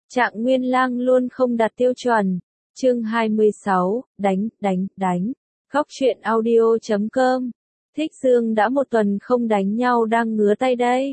Trạng Nguyên Lang luôn không đạt tiêu chuẩn. Chương 26, đánh. Góc truyện audio.com. Thích Dương đã một tuần không đánh nhau đang ngứa tay đây.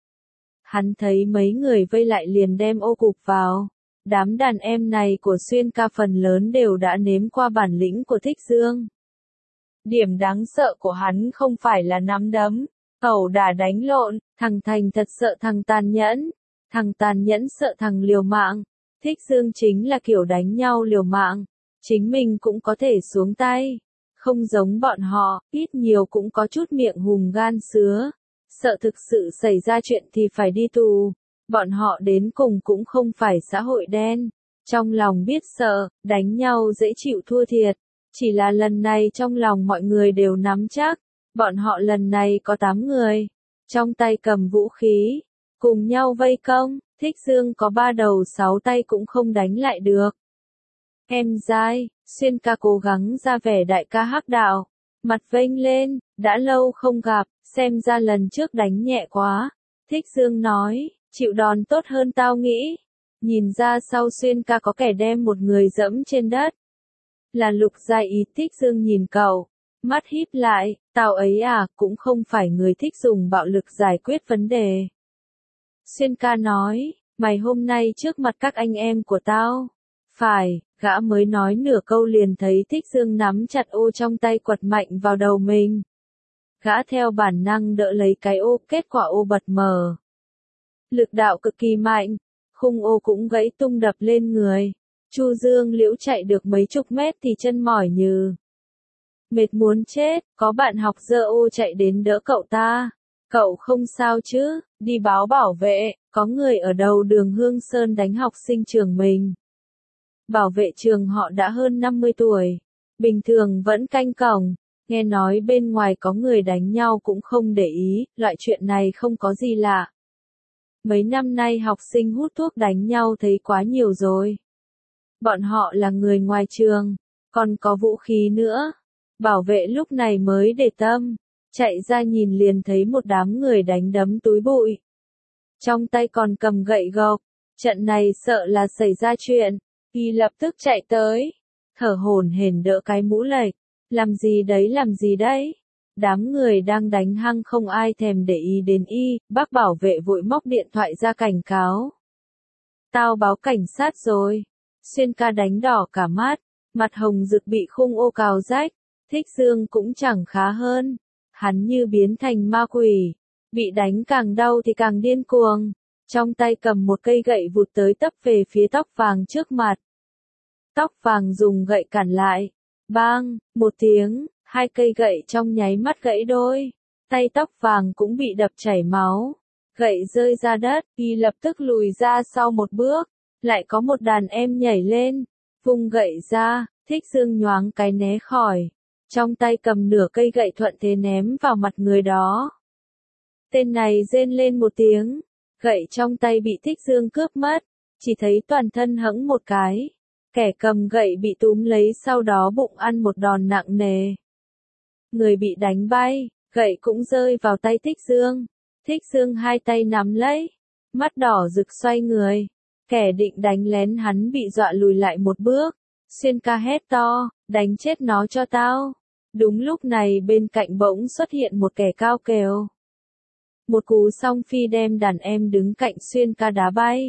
Hắn thấy mấy người vây lại liền đem ô cục vào. Đám đàn em này của Xuyên Ca phần lớn đều đã nếm qua bản lĩnh của Thích Dương. Điểm đáng sợ của hắn không phải là nắm đấm, ẩu đả đánh lộn, thằng Thành thật sợ thằng tàn nhẫn. Thằng tàn nhẫn sợ thằng liều mạng. Thích Dương chính là kiểu đánh nhau liều mạng. Chính mình cũng có thể xuống tay. Không giống bọn họ, ít nhiều cũng có chút miệng hùm gan sứa. Sợ thực sự xảy ra chuyện thì phải đi tù. Bọn họ đến cùng cũng không phải xã hội đen. Trong lòng biết sợ, đánh nhau dễ chịu thua thiệt. Chỉ là lần này trong lòng mọi người đều nắm chắc. Bọn họ lần này có 8 người. Trong tay cầm vũ khí. Cùng nhau vây công, Thích Dương có 3 đầu 6 tay cũng không đánh lại được. Em dai, Xuyên Ca cố gắng ra vẻ đại ca hắc đạo. Mặt vênh lên, đã lâu không gặp, xem ra lần trước đánh nhẹ quá. Thích Dương nói, chịu đòn tốt hơn tao nghĩ. Nhìn ra sau Xuyên Ca có kẻ đem một người dẫm trên đất. Là Lục Gia Ý. Thích Dương nhìn cậu, mắt híp lại, tao ấy à, cũng không phải người thích dùng bạo lực giải quyết vấn đề. Xuyên Ca nói, mày hôm nay trước mặt các anh em của tao. Phải, gã mới nói nửa câu liền thấy Thích Dương nắm chặt ô trong tay quật mạnh vào đầu mình. Gã theo bản năng đỡ lấy cái ô, kết quả ô bật mở. Lực đạo cực kỳ mạnh, khung ô cũng gãy tung đập lên người. Chu Dương Liễu chạy được mấy chục mét thì chân mỏi như mệt muốn chết, có bạn học giơ ô chạy đến đỡ cậu ta. Cậu không sao chứ, đi báo bảo vệ, có người ở đầu đường Hương Sơn đánh học sinh trường mình. Bảo vệ trường họ đã hơn 50 tuổi, bình thường vẫn canh cổng, nghe nói bên ngoài có người đánh nhau cũng không để ý, loại chuyện này không có gì lạ. Mấy năm nay học sinh hút thuốc đánh nhau thấy quá nhiều rồi. Bọn họ là người ngoài trường, còn có vũ khí nữa. Bảo vệ lúc này mới để tâm. Chạy ra nhìn liền thấy một đám người đánh đấm túi bụi. Trong tay còn cầm gậy gộc. Trận này sợ là xảy ra chuyện. Y lập tức chạy tới. Thở hổn hển đỡ cái mũ lệch. Làm gì đấy? Đám người đang đánh hăng không ai thèm để ý đến Y. Bác bảo vệ vội móc điện thoại ra cảnh cáo. Tao báo cảnh sát rồi. Xuyên Ca đánh đỏ cả mắt. Mặt hồng rực bị khung ô cào rách. Thích Dương cũng chẳng khá hơn. Hắn như biến thành ma quỷ, bị đánh càng đau thì càng điên cuồng, trong tay cầm một cây gậy vụt tới tấp về phía tóc vàng trước mặt. Tóc vàng dùng gậy cản lại, bang, một tiếng, hai cây gậy trong nháy mắt gãy đôi, tay tóc vàng cũng bị đập chảy máu, gậy rơi ra đất, Y lập tức lùi ra sau một bước, lại có một đàn em nhảy lên, vung gậy ra, Thích Dương nhoáng cái né khỏi. Trong tay cầm nửa cây gậy thuận thế ném vào mặt người đó. Tên này rên lên một tiếng, gậy trong tay bị Thích Dương cướp mất, chỉ thấy toàn thân hẫng một cái. Kẻ cầm gậy bị túm lấy sau đó bụng ăn một đòn nặng nề. Người bị đánh bay, gậy cũng rơi vào tay Thích Dương. Thích Dương hai tay nắm lấy, mắt đỏ rực xoay người. Kẻ định đánh lén hắn bị dọa lùi lại một bước. Xuyên Ca hét to, đánh chết nó cho tao. Đúng lúc này bên cạnh bỗng xuất hiện một kẻ cao kèo. Một cú song phi đem đàn em đứng cạnh Xuyên Ca đá bay.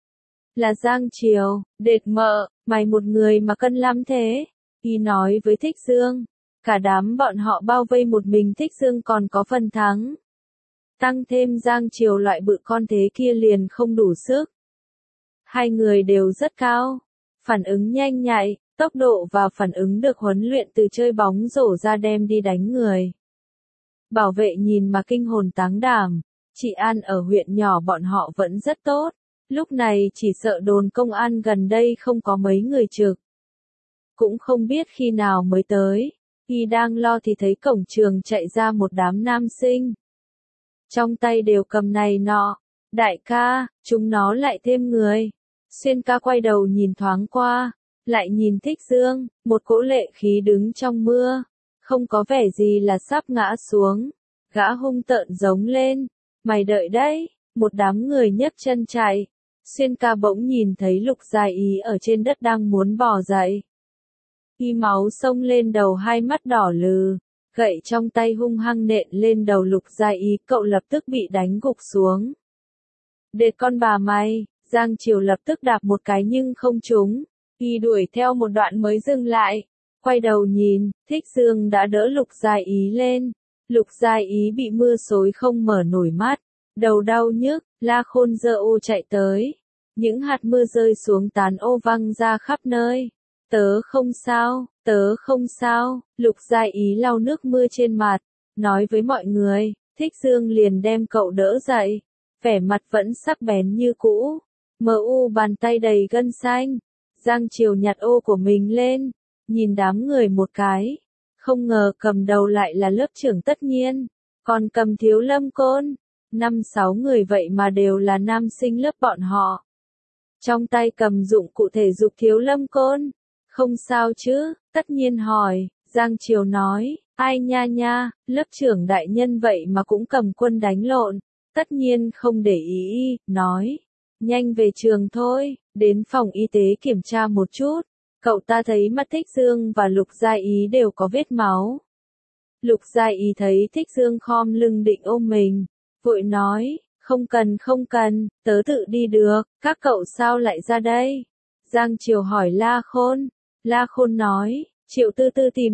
Là Giang Triều, đệt mợ, mày một người mà cân lắm thế. Y nói với Thích Dương. Cả đám bọn họ bao vây một mình Thích Dương còn có phần thắng. Tăng thêm Giang Triều loại bự con thế kia liền không đủ sức. Hai người đều rất cao. Phản ứng nhanh nhạy, tốc độ và phản ứng được huấn luyện từ chơi bóng rổ ra đem đi đánh người. Bảo vệ nhìn mà kinh hồn táng đảm, trị an ở huyện nhỏ bọn họ vẫn rất tốt, lúc này chỉ sợ đồn công an gần đây không có mấy người trực. Cũng không biết khi nào mới tới, khi đang lo thì thấy cổng trường chạy ra một đám nam sinh. Trong tay đều cầm này nọ, đại ca, chúng nó lại thêm người. Xuyên Ca quay đầu nhìn thoáng qua, lại nhìn Thích Dương, một cỗ lệ khí đứng trong mưa, không có vẻ gì là sắp ngã xuống. Gã hung tợn giống lên, mày đợi đấy, một đám người nhấc chân chạy. Xuyên ca bỗng nhìn thấy Lục Gia Ý ở trên đất đang muốn bò dậy. Y máu xông lên đầu, hai mắt đỏ lừ, gậy trong tay hung hăng nện lên đầu Lục Gia Ý, cậu lập tức bị đánh gục xuống. Để con bà mày, Giang Triều lập tức đạp một cái nhưng không trúng, Y đuổi theo một đoạn mới dừng lại, quay đầu nhìn, Thích Dương đã đỡ Lục Gia Ý lên. Lục Gia Ý bị mưa xối không mở nổi mắt, đầu đau nhức, La Khôn giơ ô chạy tới. Những hạt mưa rơi xuống tán ô văng ra khắp nơi. Tớ không sao, Lục Gia Ý lau nước mưa trên mặt, nói với mọi người. Thích Dương liền đem cậu đỡ dậy, vẻ mặt vẫn sắc bén như cũ, bàn tay đầy gân xanh. Giang Triều nhặt ô của mình lên, nhìn đám người một cái, không ngờ cầm đầu lại là lớp trưởng Tất Nhiên, còn cầm Thiếu Lâm Côn, 5-6 người vậy mà đều là nam sinh lớp bọn họ. Trong tay cầm dụng cụ thể dục Thiếu Lâm Côn. Không sao chứ? Tất Nhiên hỏi. Giang Triều nói, ai nha, lớp trưởng đại nhân vậy mà cũng cầm quân đánh lộn. Tất Nhiên không để ý, nói, nhanh về trường thôi, đến phòng y tế kiểm tra một chút. Cậu ta thấy mắt Thích Dương và Lục Gia Ý đều có vết máu. Lục Gia Ý thấy Thích Dương khom lưng định ôm mình, vội nói, không cần, tớ tự đi được, các cậu sao lại ra đây? Giang Triều hỏi La Khôn. La Khôn nói, Triệu Tư Tư tìm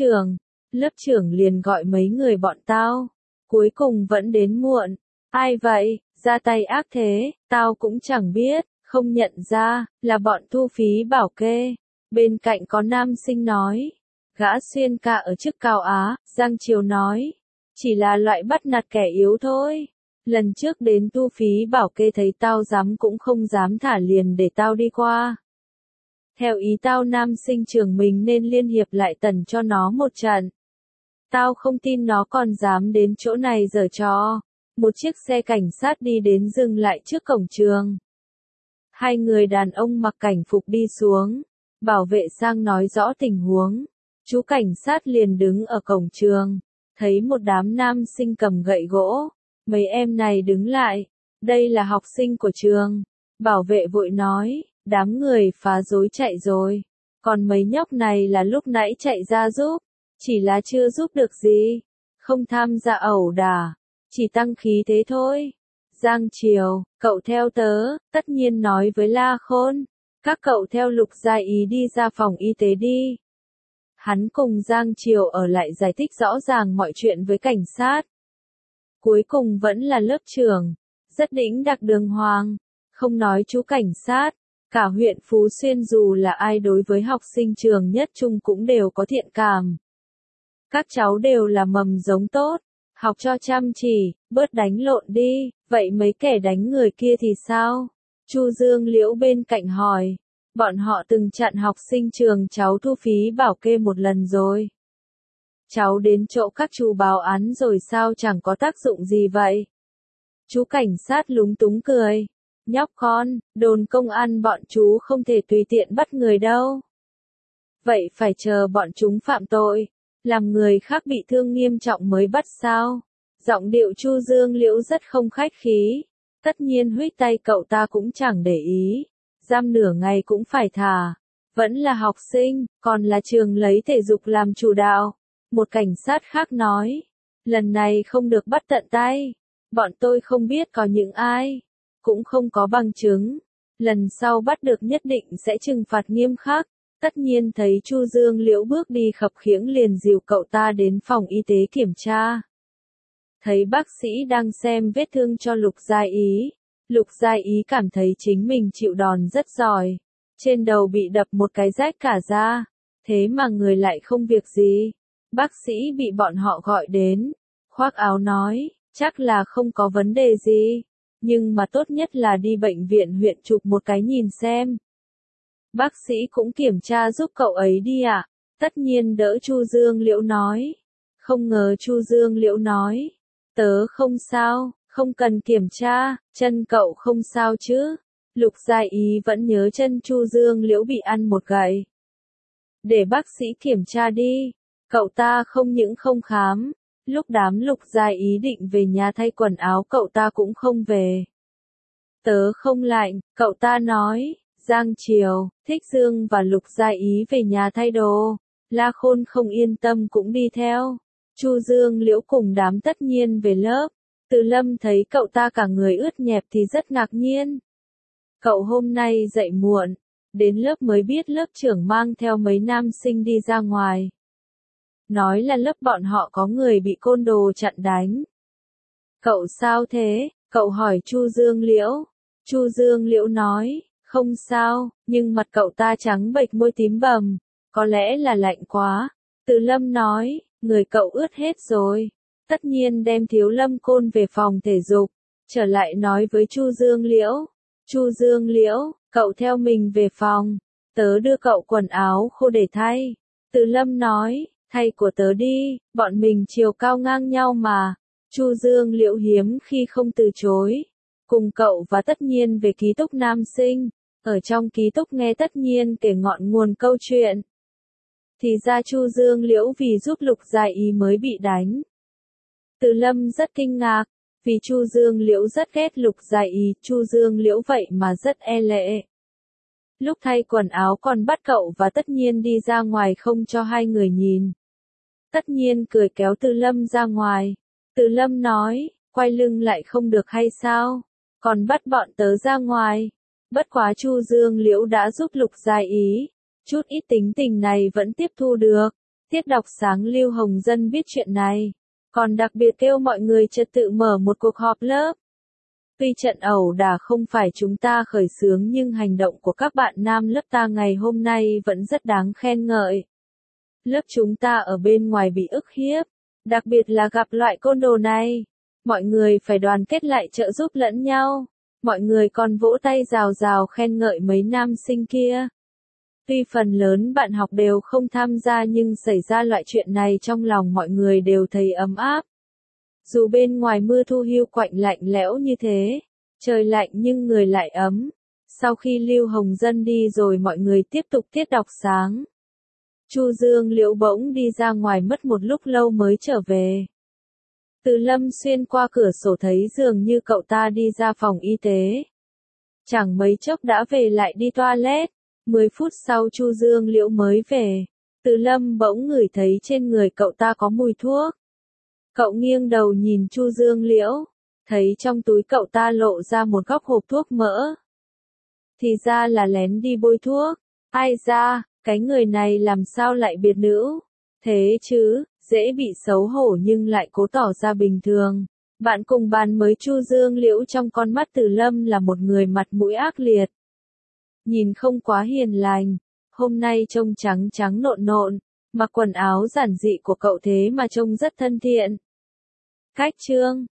lớp trưởng liền gọi mấy người bọn tao, cuối cùng vẫn đến muộn. Ai vậy, ra tay ác thế, tao cũng chẳng biết, không nhận ra, là bọn thu phí bảo kê. Bên cạnh có nam sinh nói, gã Xuyên ca ở chức Cao Á. Giang Triều nói, chỉ là loại bắt nạt kẻ yếu thôi. Lần trước đến thu phí bảo kê thấy tao dám cũng không dám thả liền để tao đi qua. Theo ý tao nam sinh trường mình nên liên hiệp lại tần cho nó một trận. Tao không tin nó còn dám đến chỗ này giở trò. Một chiếc xe cảnh sát đi đến dừng lại trước cổng trường. Hai người đàn ông mặc cảnh phục đi xuống. Bảo vệ sang nói rõ tình huống. Chú cảnh sát liền đứng ở cổng trường. Thấy một đám nam sinh cầm gậy gỗ. Mấy em này đứng lại. Đây là học sinh của trường. Bảo vệ vội nói, đám người phá rối chạy rồi. Còn mấy nhóc này là lúc nãy chạy ra giúp. Chỉ là chưa giúp được gì. Không tham gia ẩu đả. Chỉ tăng khí thế thôi. Giang Triều, cậu theo tớ. Tất Nhiên nói với La Khôn. Các cậu theo Lục Gia Ý đi ra phòng y tế đi. Hắn cùng Giang Triều ở lại giải thích rõ ràng mọi chuyện với cảnh sát. Cuối cùng vẫn là lớp trưởng. Rất đĩnh đạc đường hoàng. Không nói chú cảnh sát. Cả huyện Phú Xuyên dù là ai đối với học sinh trường Nhất Trung cũng đều có thiện cảm. Các cháu đều là mầm giống tốt. Học cho chăm chỉ, bớt đánh lộn đi. Vậy mấy kẻ đánh người kia thì sao? Chu Dương Liễu bên cạnh hỏi. Bọn họ từng chặn học sinh trường cháu thu phí bảo kê một lần rồi. Cháu đến chỗ các chú báo án rồi sao chẳng có tác dụng gì vậy? Chú cảnh sát lúng túng cười. Nhóc con, đồn công an bọn chú không thể tùy tiện bắt người đâu. Vậy phải chờ bọn chúng phạm tội, làm người khác bị thương nghiêm trọng mới bắt sao? Giọng điệu Chu Dương Liễu rất không khách khí. Tất Nhiên huých tay cậu ta cũng chẳng để ý. Giam nửa ngày cũng phải thả. Vẫn là học sinh, còn là trường lấy thể dục làm chủ đạo. Một cảnh sát khác nói. Lần này không được bắt tận tay. Bọn tôi không biết có những ai. Cũng không có bằng chứng. Lần sau bắt được nhất định sẽ trừng phạt nghiêm khắc. Tất Nhiên thấy Chu Dương Liễu bước đi khập khiễng liền dìu cậu ta đến phòng y tế kiểm tra. Thấy bác sĩ đang xem vết thương cho Lục Gia Ý. Lục Gia Ý cảm thấy chính mình chịu đòn rất giỏi. Trên đầu bị đập một cái rách cả da. Thế mà người lại không việc gì. Bác sĩ bị bọn họ gọi đến. Khoác áo nói, chắc là không có vấn đề gì. Nhưng mà tốt nhất là đi bệnh viện huyện chụp một cái nhìn xem. Bác sĩ cũng kiểm tra giúp cậu ấy đi ạ. Tất Nhiên đỡ Chu Dương Liễu nói. Không ngờ Chu Dương Liễu nói. Tớ không sao, không cần kiểm tra, chân cậu không sao chứ. Lục Gia Ý vẫn nhớ chân Chu Dương Liễu bị ăn một gậy. Để bác sĩ kiểm tra đi. Cậu ta không những không khám. Lúc đám Lục Gia Ý định về nhà thay quần áo cậu ta cũng không về. Tớ không lạnh, cậu ta nói. Giang chiều, Thích Dương và Lục Gia Ý về nhà thay đồ. La Khôn không yên tâm cũng đi theo. Chu Dương Liễu cùng đám Tất Nhiên về lớp. Từ Lâm thấy cậu ta cả người ướt nhẹp thì rất ngạc nhiên. Cậu hôm nay dậy muộn, đến lớp mới biết lớp trưởng mang theo mấy nam sinh đi ra ngoài. Nói là lớp bọn họ có người bị côn đồ chặn đánh. Cậu sao thế? Cậu hỏi Chu Dương Liễu. Chu Dương Liễu nói, không sao, nhưng mặt cậu ta trắng bệch môi tím bầm, có lẽ là lạnh quá. Từ Lâm nói, người cậu ướt hết rồi. Tất Nhiên đem Thiếu Lâm Côn về phòng thể dục, trở lại nói với Chu Dương Liễu. Chu Dương Liễu, cậu theo mình về phòng, tớ đưa cậu quần áo khô để thay. Từ Lâm nói, thay của tớ đi, bọn mình chiều cao ngang nhau mà. Chu Dương Liễu hiếm khi không từ chối. Cùng cậu và Tất Nhiên về ký túc nam sinh, ở trong ký túc nghe Tất Nhiên kể ngọn nguồn câu chuyện. Thì ra Chu Dương Liễu vì giúp Lục Gia Ý mới bị đánh. Từ Lâm rất kinh ngạc, vì Chu Dương Liễu rất ghét Lục Gia Ý, Chu Dương Liễu vậy mà rất e lệ. Lúc thay quần áo còn bắt cậu và Tất Nhiên đi ra ngoài không cho hai người nhìn. Tất Nhiên cười kéo Từ Lâm ra ngoài. Từ Lâm nói, quay lưng lại không được hay sao? Còn bắt bọn tớ ra ngoài. Bất quá Chu Dương Liễu đã giúp Lục Gia Ý. Chút ít tính tình này vẫn tiếp thu được. Tiết đọc sáng Lưu Hồng Dân biết chuyện này. Còn đặc biệt kêu mọi người trật tự mở một cuộc họp lớp. Tuy trận ẩu đả không phải chúng ta khởi xướng nhưng hành động của các bạn nam lớp ta ngày hôm nay vẫn rất đáng khen ngợi. Lớp chúng ta ở bên ngoài bị ức hiếp, đặc biệt là gặp loại côn đồ này. Mọi người phải đoàn kết lại trợ giúp lẫn nhau. Mọi người còn vỗ tay rào rào khen ngợi mấy nam sinh kia. Tuy phần lớn bạn học đều không tham gia nhưng xảy ra loại chuyện này trong lòng mọi người đều thấy ấm áp. Dù bên ngoài mưa thu hiu quạnh lạnh lẽo như thế, trời lạnh nhưng người lại ấm. Sau khi Lưu Hồng Dân đi rồi mọi người tiếp tục tiết đọc sáng. Chu Dương Liễu bỗng đi ra ngoài mất một lúc lâu mới trở về. Từ Lâm xuyên qua cửa sổ thấy dường như cậu ta đi ra phòng y tế. Chẳng mấy chốc đã về lại đi toilet. 10 phút sau Chu Dương Liễu mới về. Từ Lâm bỗng ngửi thấy trên người cậu ta có mùi thuốc. Cậu nghiêng đầu nhìn Chu Dương Liễu, thấy trong túi cậu ta lộ ra một góc hộp thuốc mỡ. Thì ra là lén đi bôi thuốc. Ai ra, cái người này làm sao lại biệt nữ? Thế chứ, dễ bị xấu hổ nhưng lại cố tỏ ra bình thường. Bạn cùng bàn mới Chu Dương Liễu trong con mắt Từ Lâm là một người mặt mũi ác liệt. Nhìn không quá hiền lành, hôm nay trông trắng trắng nộn nộn, mặc quần áo giản dị của cậu thế mà trông rất thân thiện. Cách chương